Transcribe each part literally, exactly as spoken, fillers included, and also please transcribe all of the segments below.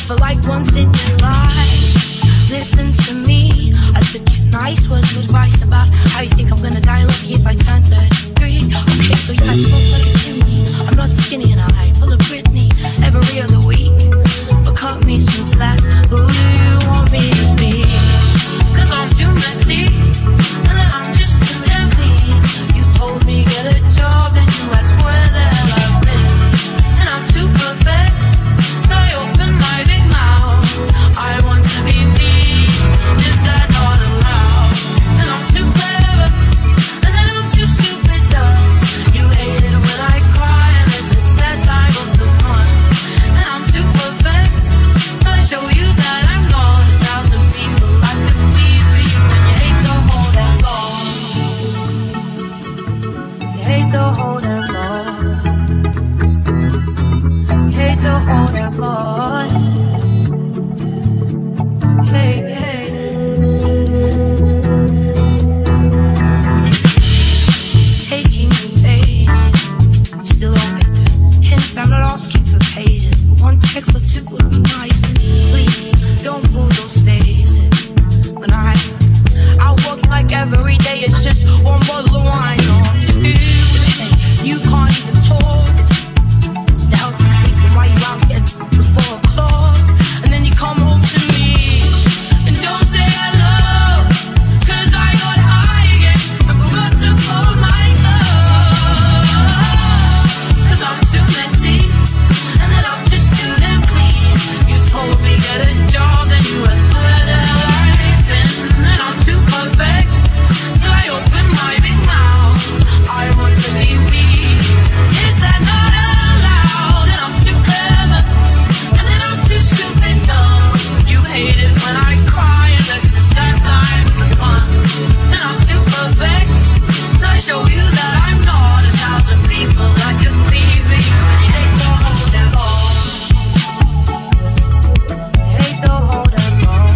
for like once in your life. Listen to me, I took your nice words of advice about how you think I'm gonna die lucky if I turn thirty-three. Okay, so yeah, I smoke like a chimney. I'm not skinny and I full of Britney every other week. But cut me some slack, who do you want me to be? Cause I'm too messy, and then I'm just too damn clean. You told me get a job and you asked where the hell I've been. And I'm too perfect, so I open my big mouth. I want to be me, is that not allowed? And I'm too clever, and then I'm too stupid dumb. You hate it when I cry, and this is that time of the month. And I'm too perfect, so I show you that I'm not a thousand people I could be for you. And you hate the whole damn law. You hate the whole damn law. You hate the whole damn law. Hey, hey. It's taking me ages. You still don't get the hint. I'm not asking for pages, but one text or two would be nice. And please don't pull those faces. When I out working like every day, it's just one bottle of wine or two. You can't even talk. It's to help you sleep, and while you out here before o'clock, and then you come home to me and don't say hello, cause I got high again and forgot to fold my clothes. Cause I'm too messy, and then I'm just too damn clean. You told me get a job, then you asked where the hell I've been. And I'm too perfect, till I open my big mouth. I want to be me, is that not allowed? And I'm too clever, and then I'm too stupid dumb. You hate it when I cry, and that's just that time for fun. And I'm too perfect, so I show you that I'm not a thousand people I could be for you. And you hate the whole damn law. You hate the whole damn law.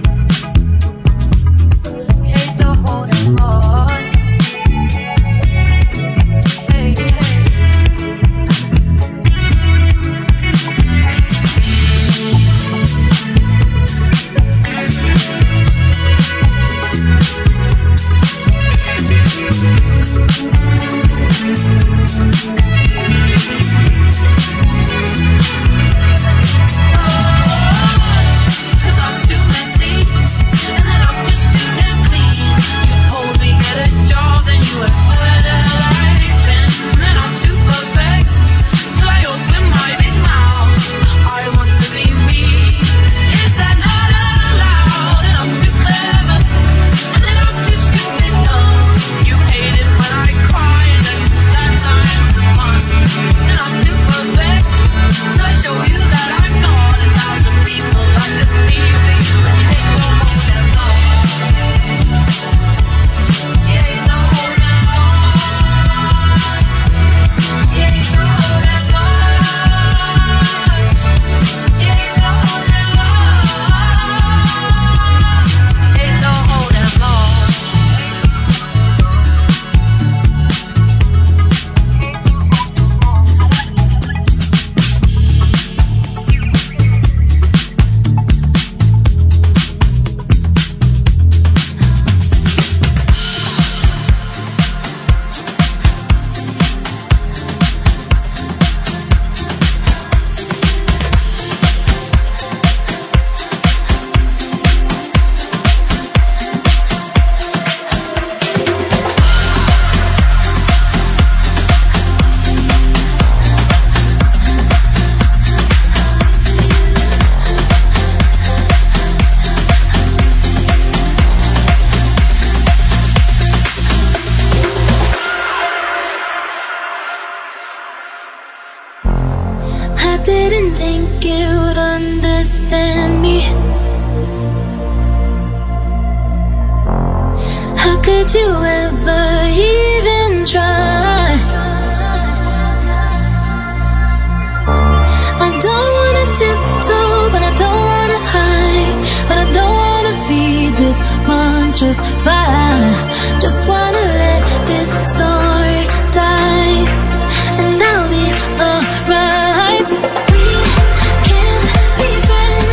You hate the whole damn law. Hey, hey. Cause I'm too messy, and then I'm just too damn clean. You told me get a job, then you asked where the hell I've been. And I'm too perfect, till I open my big mouth. I want to be me, is that not allowed? And I'm too clever, and then I'm too stupid dumb. You hate it when I cry, and that's just that time for fun. And I'm too perfect, till I show you that I'm not a thousand people I could be for you. And you hate the whole damn law. You hate the whole damn law. You hate the whole damn law. You hate the whole damn law. You hate the whole damn law. I didn't think you'd understand me. How could you ever even try? I don't wanna tiptoe, but I don't wanna hide. But I don't wanna feed this monstrous fire. Just wanna let this story die, and I'll be alright. We can't be friends.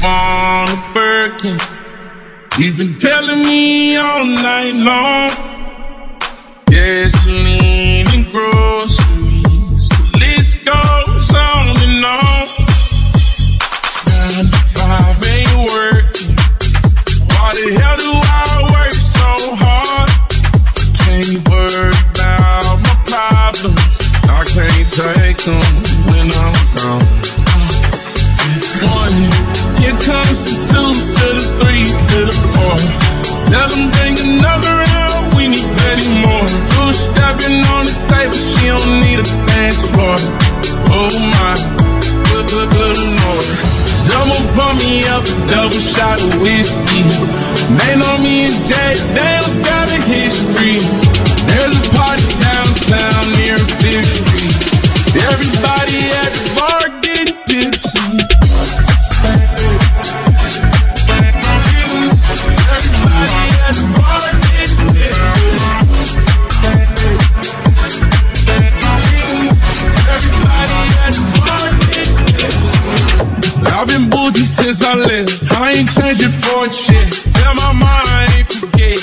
on a Birkin. He's been telling me all night long. Gasoline and groceries, the list goes on and on. Nine to five ain't working. Why the hell do I work so hard? Can't worry about my problems. I can't take them when I'm gone. One, here comes the two to the three to the four. Tell them bring another round, we need plenty more. Two stepping on the table, she don't need a dance floor. Oh my, good, good, good Lord. Someone pour me up a double shot of whiskey. They know me and Jay Dale's got a history. There's a party downtown near Fifth Street. Everybody at the bar getting tipsy. Everybody at the bar getting tipsy. Everybody at the bar getting tipsy. I've been boozy since I left. I ain't changing for a shit. Tell my mom I ain't forget.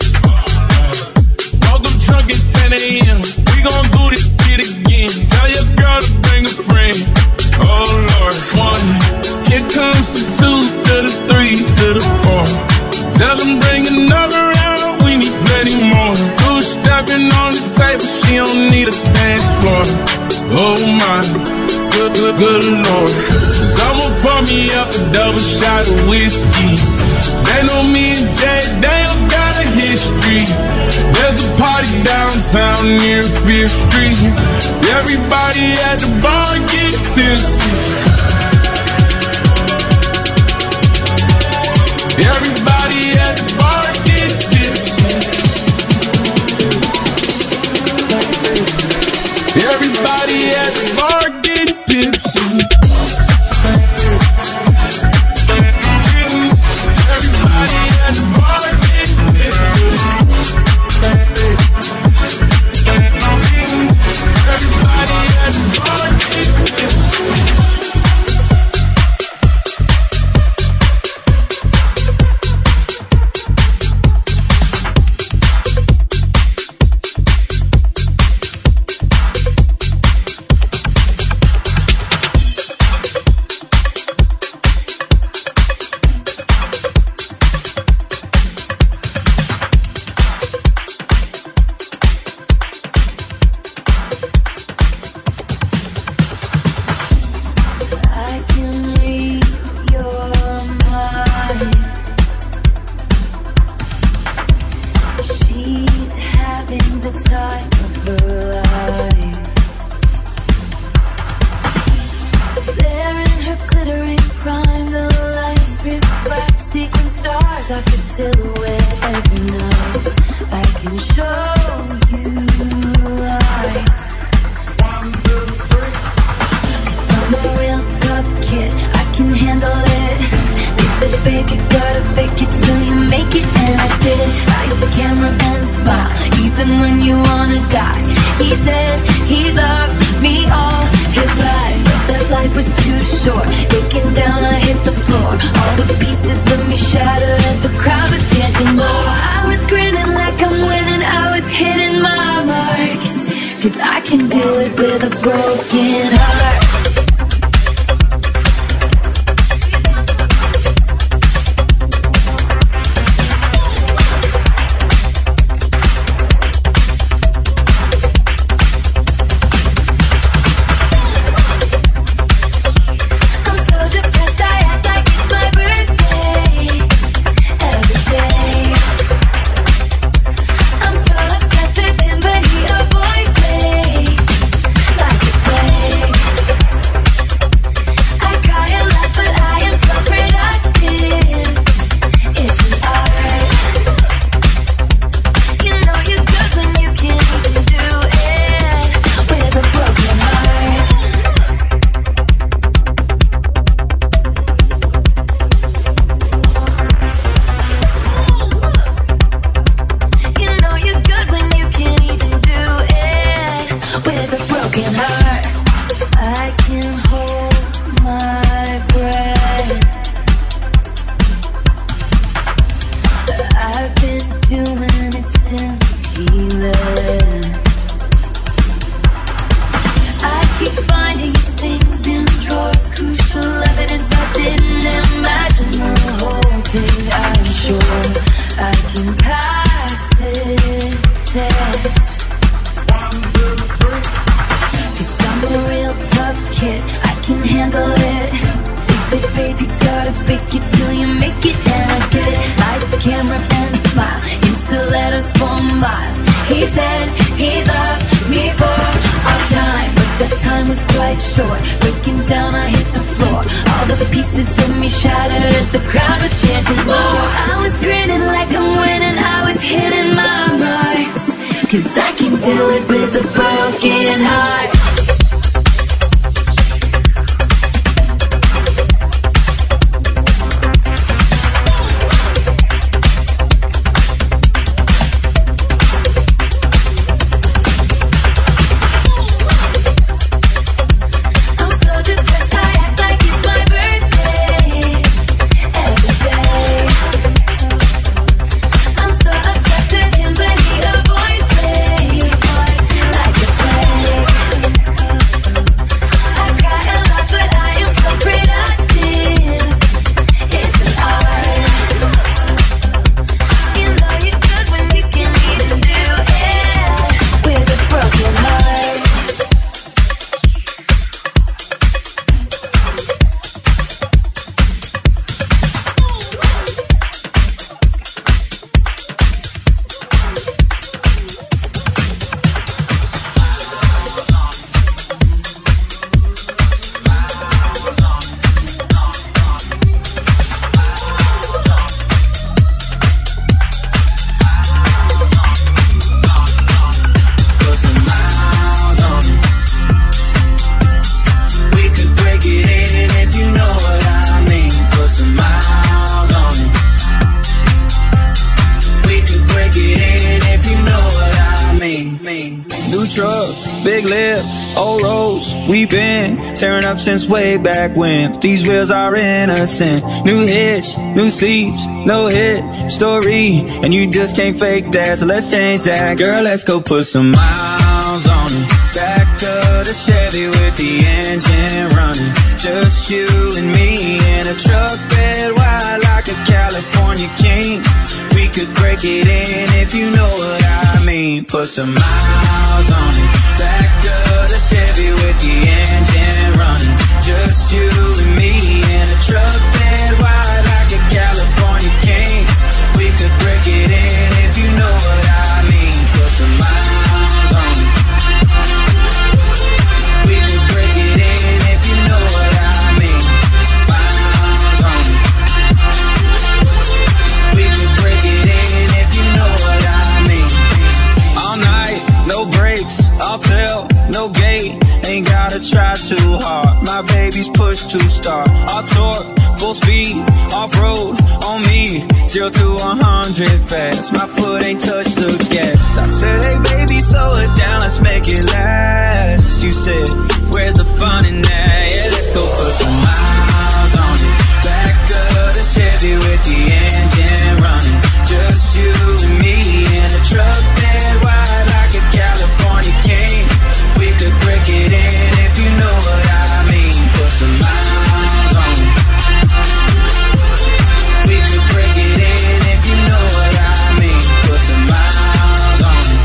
Woke up drunk at ten a.m. We gon' do this shit again. Tell your girl to bring a friend. Oh Lord, one. Here comes the two to the three to the four. Tell them bring another round, we need plenty more. Two stepping on the table, she don't need a dance floor. Oh my, good, good, good Lord. Someone pour me up a double shot of whiskey. They know me and Jay Dale's got a history. There's a party downtown near Fifth Street. Everybody at the bar get tipsy. Everybody at the bar get tipsy. Everybody at the bar get tipsy. Everybody at the bar get tipsy. Everybody at the bar get tipsy. can handle it. They say, baby, gotta fake it till you make it. And I get it, lights, camera, and smile, Insta letters for miles. He said he loved me for all time, but that time was quite short. Breaking down, I hit the floor. All of the pieces in me shattered as the crowd was chanting more. I was grinning like I'm winning, I was hitting my marks, 'cause I can do it with a broken heart. Tearing up since way back when. These wheels are innocent. New hitch, new seats, no hit story, and you just can't fake that. So let's change that, girl. Let's go put some miles on it. Back to the Chevy with the engine running. Just you and me in a truck bed wide like a California king. We could break it in if you know what I mean. Put some miles on it. Back to the Chevy with the engine running. Just you and me in a truck bed wide like a California king. We could break it in if you know what I mean. Put some miles on it. We could break it in if you know what I mean. Miles on it. We could break it in if you know what I mean. All night, no breaks, I'll tell, no gate. Ain't gotta try too hard. My baby's push to start. I'll torque, full speed, off-road on me. Zero to a hundred fast. My foot ain't touched the gas. I said, hey baby, slow it down, let's make it last. You said, where's the fun in that? Yeah, let's go put some miles on it. Back to the Chevy with the engine running. Just you and me in a truck bed wide like a California king. We could break it in if you know what I mean. Put some miles on it. We could break it in if you know what I mean. Put some miles on it.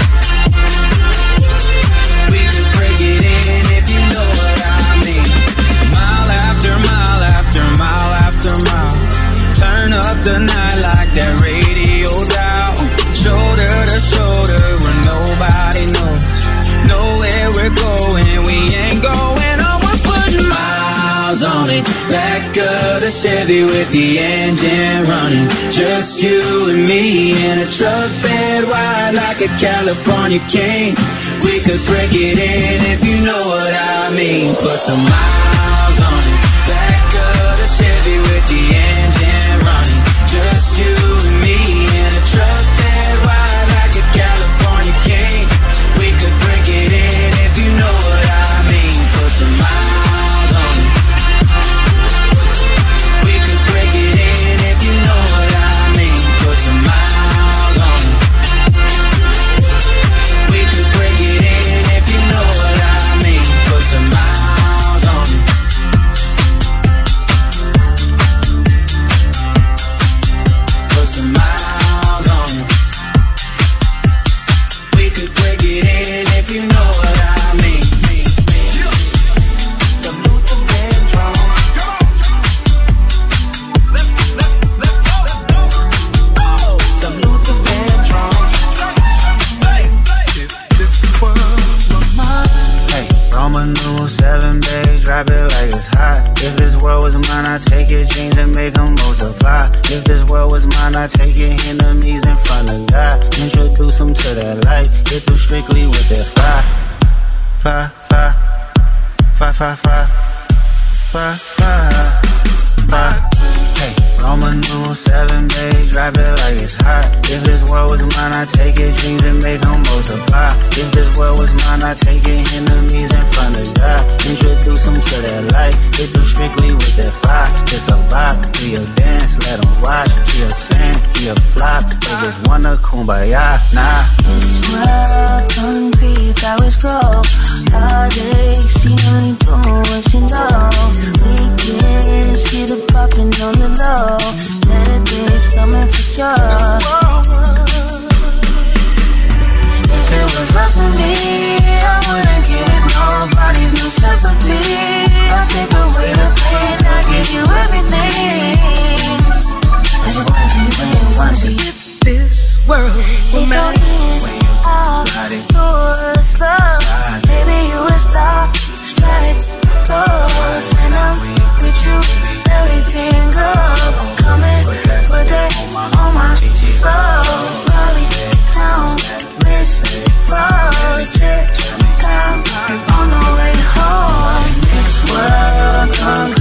We could break it in if you know what I mean. Mile after mile after mile after mile. Turn up the night like that radio dial. Shoulder to shoulder where nobody knows. Know where we're going, we ain't going on. We're putting miles on it. Back of the Chevy with the engine running. Just you and me in a truck bed wide like a California king. We could break it in if you know what I mean. Put some miles on it. Back of the Chevy with the engine running. Just you and me in a truck bed wide like a California king. We could break it in if you know what I mean. Put some miles on it. We could break it in if you know what I mean. Put some miles on it. We could break it in if you know what I mean. Put some miles on it. If this world was mine, I'd take your dreams and make them multiply. If this world was mine, I'd take your enemies in front of God. Introduce them to that light, hit them strictly with that fire. Fire, fire, fire, fire, fire, fire, fire, fire. Hey, Roman numeral seven, babe, drop it like it's hot. If this world was mine, I'd take your dreams and make them multiply. If this world was mine, I'd take your enemies in front of God. Introduce them to that light, hit them strictly with that fire. It's a vibe, we a dance, let them watch. She a fan, he a flop, they just wanna kumbaya, nah. This world concrete, flowers grow. All day, she only doing what she know. Weekends, see the poppin' on the low. Better days coming for sure. If it was up to me, I wouldn't give nobody no sympathy. I'll take away the pain, I'll give you everything. I just wanna see you when you wanna see you. This world will matter. Yours love, maybe you would stop, slide close, and I'm with you, everything goes. Come and put that on my soul. Rolling down this road, check out on the way home. This world concrete.